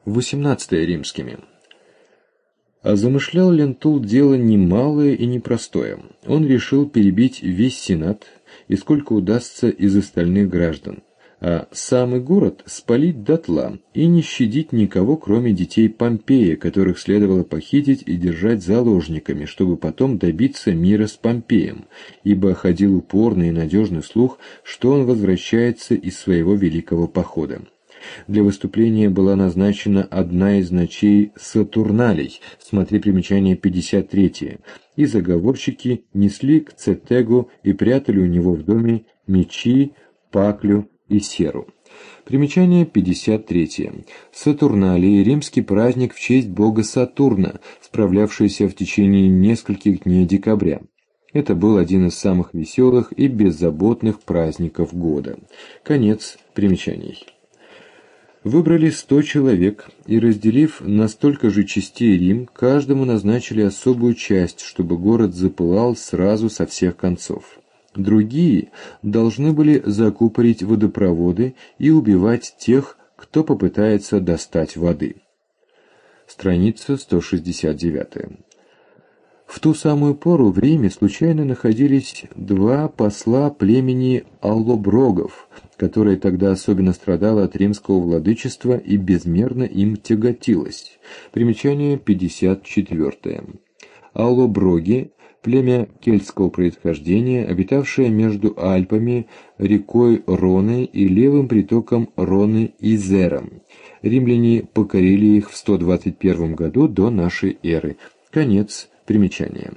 XVIII римскими. А замышлял Лентул дело немалое и непростое. Он решил перебить весь Сенат и сколько удастся из остальных граждан, а самый город спалить дотла и не щадить никого, кроме детей Помпея, которых следовало похитить и держать заложниками, чтобы потом добиться мира с Помпеем, ибо ходил упорный и надежный слух, что он возвращается из своего великого похода. Для выступления была назначена одна из ночей Сатурналей, смотри примечание 53, и заговорщики несли к Цетегу и прятали у него в доме мечи, паклю и серу. Примечание 53. Сатурналии – римский праздник в честь бога Сатурна, справлявшийся в течение нескольких дней декабря. Это был один из самых веселых и беззаботных праздников года. Конец примечаний. Выбрали 100 человек и, разделив на столько же частей Рим, каждому назначили особую часть, чтобы город запылал сразу со всех концов. Другие должны были закупорить водопроводы и убивать тех, кто попытается достать воды. Страница 169. В ту самую пору в Риме случайно находились два посла племени аллоброгов, которое тогда особенно страдало от римского владычества и безмерно им тяготилось. Примечание 54. Аллоброги – племя кельтского происхождения, обитавшее между Альпами, рекой Роной и левым притоком Роны Изером. Римляне покорили их в 121 году до нашей эры. Конец примечания.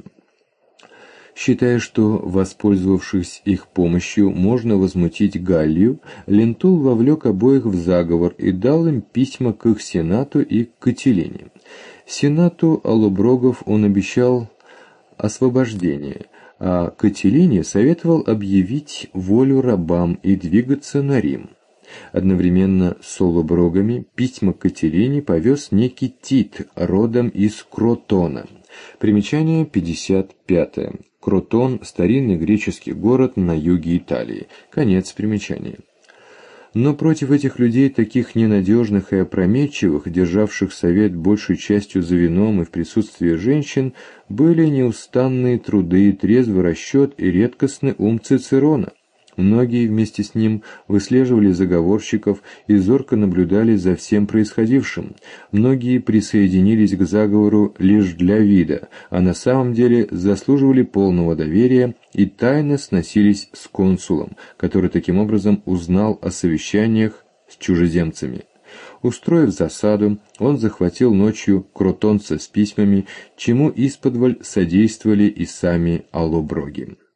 Считая, что, воспользовавшись их помощью, можно возмутить Галлию, Лентул вовлек обоих в заговор и дал им письма к их сенату и к Кателине. Сенату аллоброгов он обещал освобождение, а Кателине советовал объявить волю рабам и двигаться на Рим. Одновременно с аллоброгами письма к Кателине повез некий Тит, родом из Кротона. Примечание 55. Кротон – старинный греческий город на юге Италии. Конец примечания. Но против этих людей, таких ненадежных и опрометчивых, державших совет большей частью за вином и в присутствии женщин, были неустанные труды, трезвый расчет и редкостный ум Цицерона. Многие вместе с ним выслеживали заговорщиков и зорко наблюдали за всем происходившим. Многие присоединились к заговору лишь для вида, а на самом деле заслуживали полного доверия и тайно сносились с консулом, который таким образом узнал о совещаниях с чужеземцами. Устроив засаду, он захватил ночью кротонца с письмами, чему исподволь содействовали и сами аллоброги.